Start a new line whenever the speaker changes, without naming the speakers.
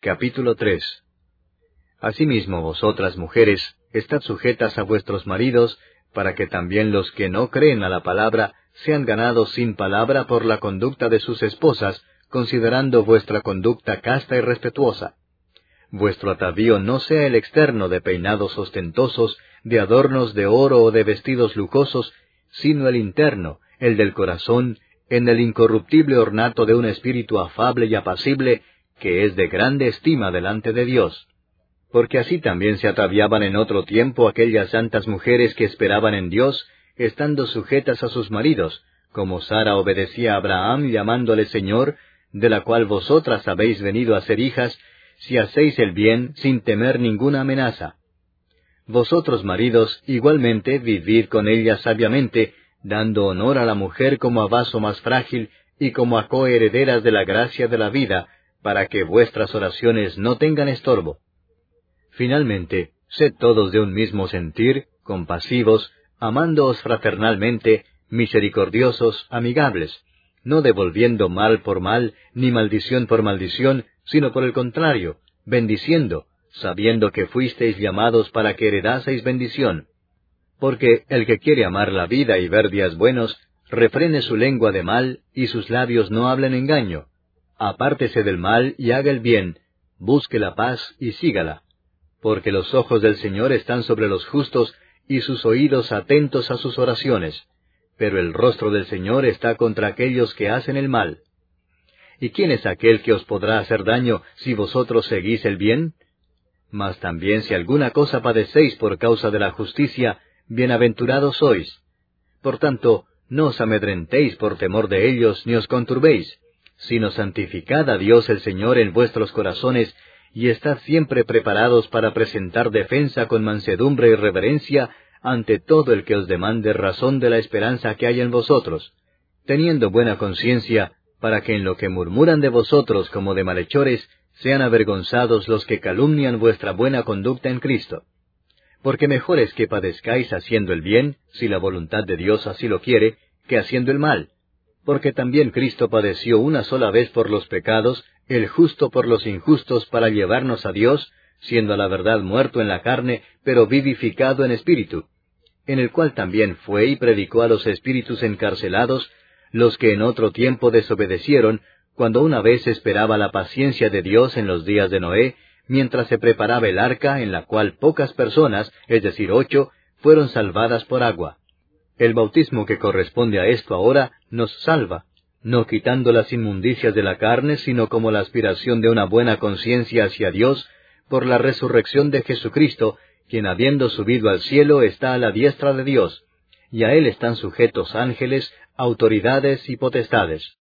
Capítulo 3. Asimismo vosotras mujeres, estad sujetas a vuestros maridos, para que también los que no creen a la palabra sean ganados sin palabra por la conducta de sus esposas, considerando vuestra conducta casta y respetuosa. Vuestro atavío no sea el externo de peinados ostentosos, de adornos de oro o de vestidos lujosos, sino el interno, el del corazón, en el incorruptible ornato de un espíritu afable y apacible, que es de grande estima delante de Dios. Porque así también se ataviaban en otro tiempo aquellas santas mujeres que esperaban en Dios, estando sujetas a sus maridos, como Sara obedecía a Abraham llamándole Señor, de la cual vosotras habéis venido a ser hijas, si hacéis el bien sin temer ninguna amenaza. Vosotros, maridos, igualmente vivid con ellas sabiamente, dando honor a la mujer como a vaso más frágil y como a coherederas de la gracia de la vida, para que vuestras oraciones no tengan estorbo. Finalmente, sed todos de un mismo sentir, compasivos, amándoos fraternalmente, misericordiosos, amigables, no devolviendo mal por mal, ni maldición por maldición, sino por el contrario, bendiciendo, sabiendo que fuisteis llamados para que heredaseis bendición. Porque el que quiere amar la vida y ver días buenos, refrene su lengua de mal, y sus labios no hablen engaño. Apártese del mal y haga el bien, busque la paz y sígala. Porque los ojos del Señor están sobre los justos, y sus oídos atentos a sus oraciones. Pero el rostro del Señor está contra aquellos que hacen el mal. ¿Y quién es aquel que os podrá hacer daño si vosotros seguís el bien? Mas también si alguna cosa padecéis por causa de la justicia, bienaventurados sois. Por tanto, no os amedrentéis por temor de ellos, ni os conturbéis, sino santificad a Dios el Señor en vuestros corazones, y estad siempre preparados para presentar defensa con mansedumbre y reverencia ante todo el que os demande razón de la esperanza que hay en vosotros, teniendo buena conciencia, para que en lo que murmuran de vosotros como de malhechores, sean avergonzados los que calumnian vuestra buena conducta en Cristo. Porque mejor es que padezcáis haciendo el bien, si la voluntad de Dios así lo quiere, que haciendo el mal. Porque también Cristo padeció una sola vez por los pecados, el justo por los injustos, para llevarnos a Dios, siendo a la verdad muerto en la carne, pero vivificado en espíritu, en el cual también fue y predicó a los espíritus encarcelados, los que en otro tiempo desobedecieron, cuando una vez esperaba la paciencia de Dios en los días de Noé, mientras se preparaba el arca, en la cual pocas personas, es decir 8, fueron salvadas por agua. El bautismo que corresponde a esto ahora nos salva, no quitando las inmundicias de la carne, sino como la aspiración de una buena conciencia hacia Dios, por la resurrección de Jesucristo, quien habiendo subido al cielo está a la diestra de Dios, y a él están sujetos ángeles, autoridades y potestades.